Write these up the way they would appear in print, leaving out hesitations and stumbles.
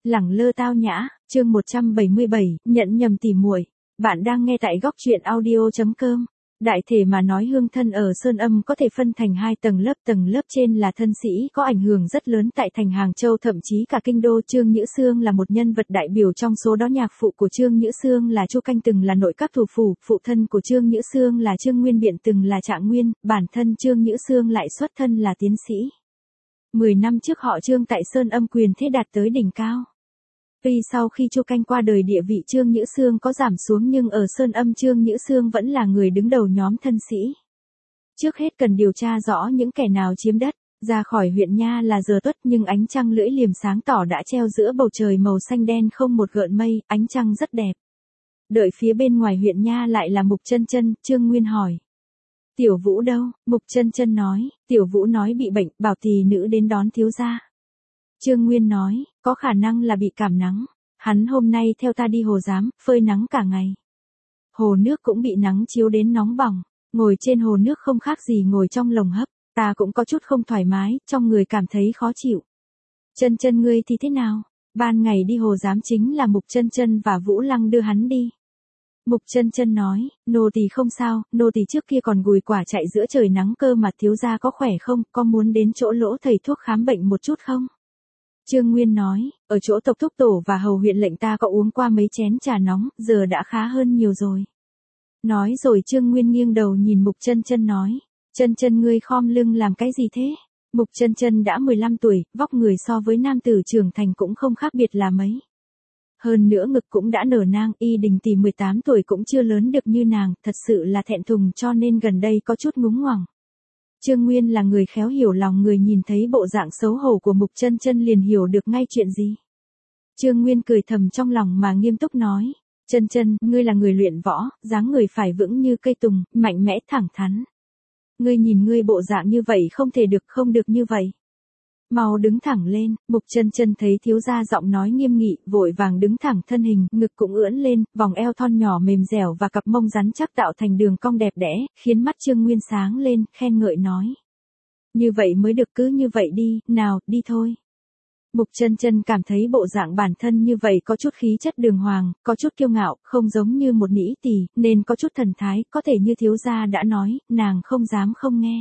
Lẳng lơ tao nhã, chương 177, nhận nhầm tỉ muội. Bạn đang nghe tại góc truyện audio.com. Đại thể mà nói hương thân ở Sơn Âm có thể phân thành hai tầng lớp trên là thân sĩ có ảnh hưởng rất lớn tại thành Hàng Châu thậm chí cả kinh đô. Trương Nhữ Xương là một nhân vật đại biểu trong số đó. Nhạc phụ của Trương Nhữ Xương là Chu Canh từng là nội các thủ phủ, phụ thân của Trương Nhữ Xương là Trương Nguyên Biện từng là trạng nguyên, bản thân Trương Nhữ Xương lại xuất thân là tiến sĩ. 10 năm trước họ Trương tại Sơn Âm quyền thế đạt tới đỉnh cao. Tuy sau khi Chu Canh qua đời địa vị Trương Nhữ Xương có giảm xuống nhưng ở Sơn Âm Trương Nhữ Xương vẫn là người đứng đầu nhóm thân sĩ. Trước hết cần điều tra rõ những kẻ nào chiếm đất. Ra khỏi huyện Nha là giờ tuất nhưng ánh trăng lưỡi liềm sáng tỏ đã treo giữa bầu trời màu xanh đen không một gợn mây, ánh trăng rất đẹp. Đợi phía bên ngoài huyện Nha lại là Mục Chân Chân. Trương Nguyên hỏi: Tiểu Vũ đâu? Mục Chân Chân nói: Tiểu Vũ nói bị bệnh, bảo tỳ nữ đến đón thiếu gia. Trương Nguyên nói: Có khả năng là bị cảm nắng. Hắn hôm nay theo ta đi hồ giám, phơi nắng cả ngày. Hồ nước cũng bị nắng chiếu đến nóng bỏng. Ngồi trên hồ nước không khác gì ngồi trong lồng hấp. Ta cũng có chút không thoải mái, trong người cảm thấy khó chịu. Chân Chân ngươi thì thế nào? Ban ngày đi hồ giám chính là Mục Chân Chân và Vũ Lăng đưa hắn đi. Mục Chân Chân nói: Nô tỳ không sao, nô tỳ trước kia còn gùi quả chạy giữa trời nắng cơ mà. Thiếu gia có khỏe không, có muốn đến chỗ Lỗ thầy thuốc khám bệnh một chút không? Trương Nguyên nói: Ở chỗ tộc thúc tổ và hầu huyện lệnh ta có uống qua mấy chén trà nóng, giờ đã khá hơn nhiều rồi. Nói rồi Trương Nguyên nghiêng đầu nhìn Mục Chân Chân nói: Chân Chân ngươi khom lưng làm cái gì thế? Mục Chân Chân đã 15 tuổi, vóc người so với nam tử trưởng thành cũng không khác biệt là mấy. Hơn nữa ngực cũng đã nở nang, Y Đình tỷ 18 tuổi cũng chưa lớn được như nàng, thật sự là thẹn thùng cho nên gần đây có chút ngúng ngoằng. Trương Nguyên là người khéo hiểu lòng người, nhìn thấy bộ dạng xấu hổ của Mục Chân Chân liền hiểu được ngay chuyện gì. Trương Nguyên cười thầm trong lòng mà nghiêm túc nói: Chân Chân, ngươi là người luyện võ, dáng người phải vững như cây tùng, mạnh mẽ thẳng thắn. Ngươi nhìn ngươi bộ dạng như vậy không thể được, không được như vậy. Mau đứng thẳng lên. Mục Chân Chân thấy thiếu gia giọng nói nghiêm nghị, vội vàng đứng thẳng thân hình, ngực cũng ưỡn lên, vòng eo thon nhỏ mềm dẻo và cặp mông rắn chắc tạo thành đường cong đẹp đẽ, khiến mắt Trương Nguyên sáng lên, khen ngợi nói: Như vậy mới được, cứ như vậy đi, nào, đi thôi. Mục Chân Chân cảm thấy bộ dạng bản thân như vậy có chút khí chất đường hoàng, có chút kiêu ngạo, không giống như một nĩ tỳ, nên có chút thần thái, có thể như thiếu gia đã nói, nàng không dám không nghe.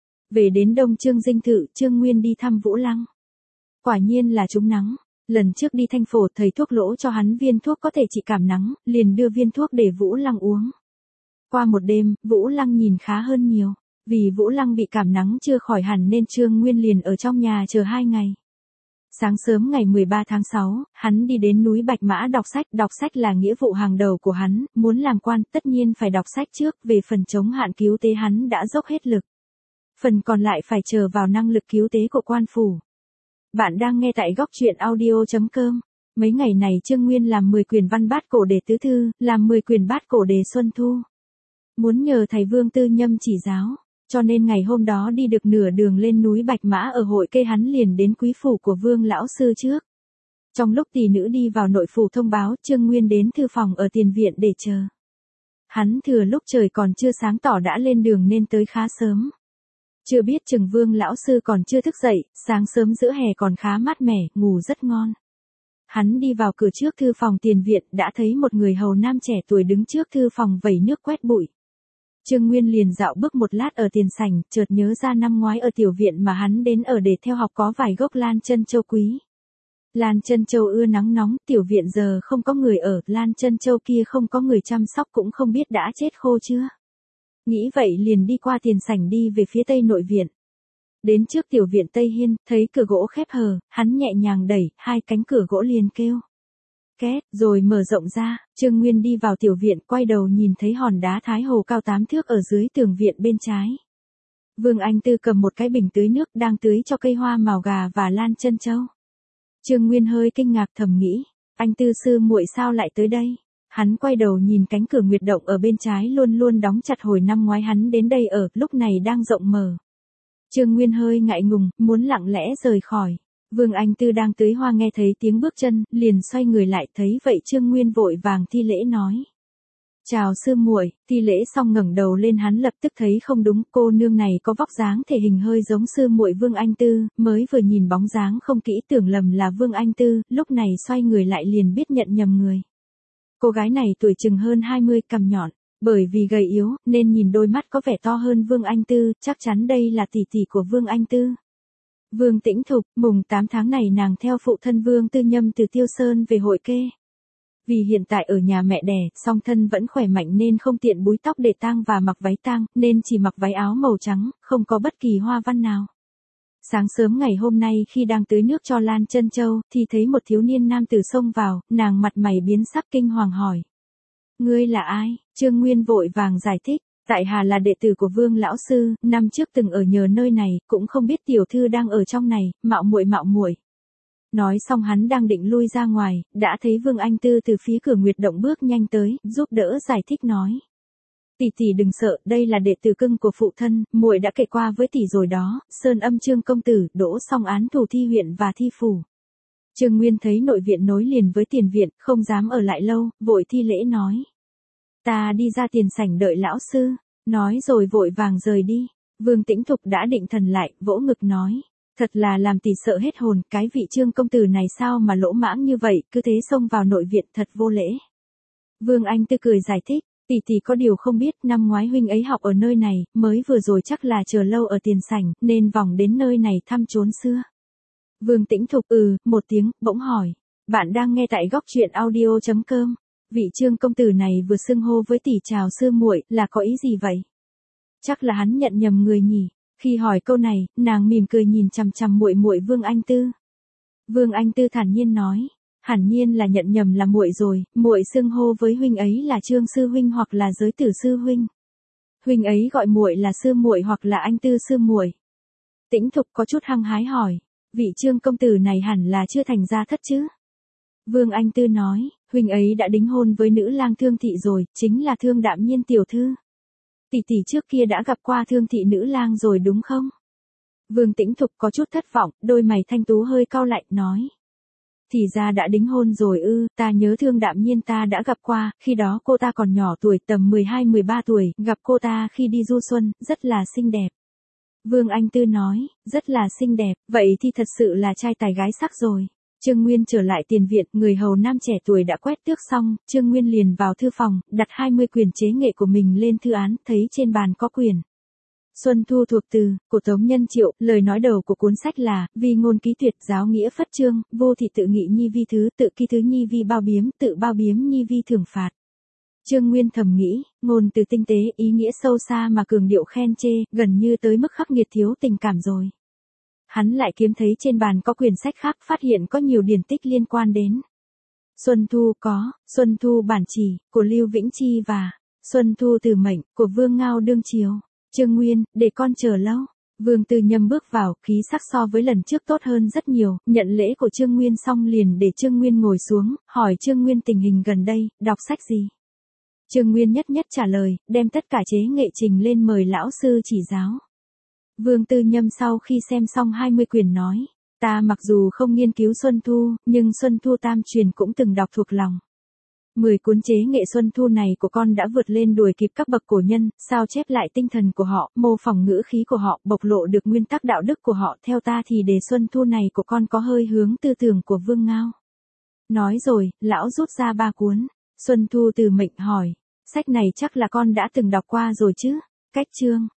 Về đến Đông Trương dinh thự, Trương Nguyên đi thăm Vũ Lăng. Quả nhiên là trúng nắng. Lần trước đi Thanh Phổ thầy thuốc Lỗ cho hắn viên thuốc có thể trị cảm nắng, liền đưa viên thuốc để Vũ Lăng uống. Qua một đêm, Vũ Lăng nhìn khá hơn nhiều. Vì Vũ Lăng bị cảm nắng chưa khỏi hẳn nên Trương Nguyên liền ở trong nhà chờ 2 ngày. Sáng sớm ngày 13 tháng 6, hắn đi đến núi Bạch Mã đọc sách là nghĩa vụ hàng đầu của hắn, muốn làm quan tất nhiên phải đọc sách trước. Về phần chống hạn cứu tế hắn đã dốc hết lực. Phần còn lại phải chờ vào năng lực cứu tế của quan phủ. Bạn đang nghe tại góc truyện audio.com. Mấy ngày này Trương Nguyên làm 10 quyển văn bát cổ đề tứ thư, làm 10 quyển bát cổ đề xuân thu. Muốn nhờ thầy Vương Tư Nhâm chỉ giáo, cho nên ngày hôm đó đi được nửa đường lên núi Bạch Mã ở hội cây hắn liền đến quý phủ của Vương lão sư trước. Trong lúc tỷ nữ đi vào nội phủ thông báo, Trương Nguyên đến thư phòng ở tiền viện để chờ. Hắn thừa lúc trời còn chưa sáng tỏ đã lên đường nên tới khá sớm. Chưa biết chừng Vương lão sư còn chưa thức dậy, sáng sớm giữa hè còn khá mát mẻ, ngủ rất ngon. Hắn đi vào cửa trước thư phòng tiền viện, đã thấy một người hầu nam trẻ tuổi đứng trước thư phòng vẩy nước quét bụi. Trương Nguyên liền dạo bước một lát ở tiền sảnh, chợt nhớ ra năm ngoái ở tiểu viện mà hắn đến ở để theo học có vài gốc lan chân châu quý. Lan chân châu ưa nắng nóng, tiểu viện giờ không có người ở, lan chân châu kia không có người chăm sóc cũng không biết đã chết khô chưa. Nghĩ vậy liền đi qua tiền sảnh đi về phía tây nội viện. Đến trước tiểu viện Tây Hiên, thấy cửa gỗ khép hờ, hắn nhẹ nhàng đẩy, 2 cánh cửa gỗ liền kêu két, rồi mở rộng ra. Trương Nguyên đi vào tiểu viện, quay đầu nhìn thấy hòn đá Thái Hồ cao 8 thước ở dưới tường viện bên trái. Vương Anh Tư cầm một cái bình tưới nước đang tưới cho cây hoa màu gà và lan chân châu. Trương Nguyên hơi kinh ngạc thầm nghĩ, anh Tư sư muội sao lại tới đây? Hắn quay đầu nhìn cánh cửa nguyệt động ở bên trái luôn luôn đóng chặt hồi năm ngoái hắn đến đây ở, lúc này đang rộng mở. Trương Nguyên hơi ngại ngùng, muốn lặng lẽ rời khỏi. Vương Anh Tư đang tưới hoa nghe thấy tiếng bước chân, liền xoay người lại, thấy vậy Trương Nguyên vội vàng thi lễ nói: Chào sư muội. Thi lễ xong ngẩng đầu lên, hắn lập tức thấy không đúng, cô nương này có vóc dáng thể hình hơi giống sư muội Vương Anh Tư, mới vừa nhìn bóng dáng không kỹ tưởng lầm là Vương Anh Tư, lúc này xoay người lại liền biết nhận nhầm người. Cô gái này tuổi chừng hơn 20, cằm nhọn, bởi vì gầy yếu nên nhìn đôi mắt có vẻ to hơn Vương Anh Tư, chắc chắn đây là tỷ tỷ của Vương Anh Tư. Vương Tĩnh Thục, mùng 8 tháng này nàng theo phụ thân Vương Tư Nhâm từ Tiêu Sơn về hội kê. Vì hiện tại ở nhà mẹ đẻ, song thân vẫn khỏe mạnh nên không tiện búi tóc để tang và mặc váy tang, nên chỉ mặc váy áo màu trắng, không có bất kỳ hoa văn nào. Sáng sớm ngày hôm nay khi đang tưới nước cho Lan Chân Châu, thì thấy một thiếu niên nam tử xông vào, nàng mặt mày biến sắc kinh hoàng hỏi. Ngươi là ai? Trương Nguyên vội vàng giải thích. Tại Hà là đệ tử của Vương lão sư, năm trước từng ở nhờ nơi này, cũng không biết tiểu thư đang ở trong này, mạo muội. Nói xong hắn đang định lui ra ngoài, đã thấy Vương Anh Tư từ phía cửa Nguyệt Động bước nhanh tới, giúp đỡ giải thích nói. Tỷ tỷ đừng sợ, đây là đệ tử cưng của phụ thân, muội đã kể qua với tỷ rồi đó, Sơn Âm Trương công tử, đỗ xong án thù thi huyện và thi phủ. Trương Nguyên thấy nội viện nối liền với tiền viện, không dám ở lại lâu, vội thi lễ nói. Ta đi ra tiền sảnh đợi lão sư, nói rồi vội vàng rời đi. Vương Tĩnh Thục đã định thần lại, vỗ ngực nói. Thật là làm tỷ sợ hết hồn, cái vị Trương công tử này sao mà lỗ mãng như vậy, cứ thế xông vào nội viện thật vô lễ. Vương Anh Tư cười giải thích, tỷ có điều không biết, năm ngoái huynh ấy học ở nơi này, mới vừa rồi chắc là chờ lâu ở tiền sảnh, nên vòng đến nơi này thăm chốn xưa. Vương Tĩnh Thục một tiếng, bỗng hỏi, bạn đang nghe tại góc truyện audio.com. Vị Trương công tử này vừa xưng hô với tỷ chào sư muội, là có ý gì vậy? Chắc là hắn nhận nhầm người nhỉ. Khi hỏi câu này, nàng mỉm cười nhìn chằm chằm muội muội Vương Anh Tư. Vương Anh Tư thản nhiên nói, hẳn nhiên là nhận nhầm là muội rồi, muội xưng hô với huynh ấy là Trương sư huynh hoặc là Giới Tử sư huynh. Huynh ấy gọi muội là sư muội hoặc là Anh Tư sư muội. Tĩnh Thục có chút hăng hái hỏi, vị Trương công tử này hẳn là chưa thành gia thất chứ? Vương Anh Tư nói, huynh ấy đã đính hôn với nữ lang Thương thị rồi, chính là Thương Đạm Nhiên tiểu thư. Tỷ trước kia đã gặp qua Thương thị nữ lang rồi đúng không? Vương Tĩnh Thục có chút thất vọng, đôi mày thanh tú hơi cau lại, nói. Thì ra đã đính hôn rồi ta nhớ Thương Đạm Nhiên ta đã gặp qua, khi đó cô ta còn nhỏ tuổi tầm 12-13 tuổi, gặp cô ta khi đi du xuân, rất là xinh đẹp. Vương Anh Tư nói, rất là xinh đẹp, vậy thì thật sự là trai tài gái sắc rồi. Trương Nguyên trở lại tiền viện, người hầu nam trẻ tuổi đã quét tước xong, Trương Nguyên liền vào thư phòng, đặt 20 quyển chế nghệ của mình lên thư án, thấy trên bàn có quyển Xuân Thu thuộc từ, của Tống Nhân Triệu, lời nói đầu của cuốn sách là, vi ngôn ký tuyệt, giáo nghĩa phất chương, vô thị tự nghị nhi vi thứ, tự ký thứ nhi vi bao biếm, tự bao biếm nhi vi thưởng phạt. Trương Nguyên thầm nghĩ, ngôn từ tinh tế, ý nghĩa sâu xa mà cường điệu khen chê, gần như tới mức khắc nghiệt thiếu tình cảm rồi. Hắn lại kiếm thấy trên bàn có quyển sách khác, phát hiện có nhiều điển tích liên quan đến Xuân Thu có, Xuân Thu bản chỉ, của Lưu Vĩnh Chi và Xuân Thu từ mệnh, của Vương Ngao đương triều. Trương Nguyên, để con chờ lâu. Vương Tư Nhâm bước vào, khí sắc so với lần trước tốt hơn rất nhiều, nhận lễ của Trương Nguyên xong liền để Trương Nguyên ngồi xuống, hỏi Trương Nguyên tình hình gần đây, đọc sách gì. Trương Nguyên nhất nhất trả lời, đem tất cả chế nghệ trình lên mời lão sư chỉ giáo. Vương Tư Nhâm sau khi xem xong 20 quyển nói, ta mặc dù không nghiên cứu Xuân Thu, nhưng Xuân Thu tam truyền cũng từng đọc thuộc lòng. 10 cuốn chế nghệ Xuân Thu này của con đã vượt lên đuổi kịp các bậc cổ nhân, sao chép lại tinh thần của họ, mô phỏng ngữ khí của họ, bộc lộ được nguyên tắc đạo đức của họ. Theo ta thì đề Xuân Thu này của con có hơi hướng tư tưởng của Vương Ngao. Nói rồi, lão rút ra 3 cuốn. Xuân Thu từ mệnh hỏi, sách này chắc là con đã từng đọc qua rồi chứ? Cách chương.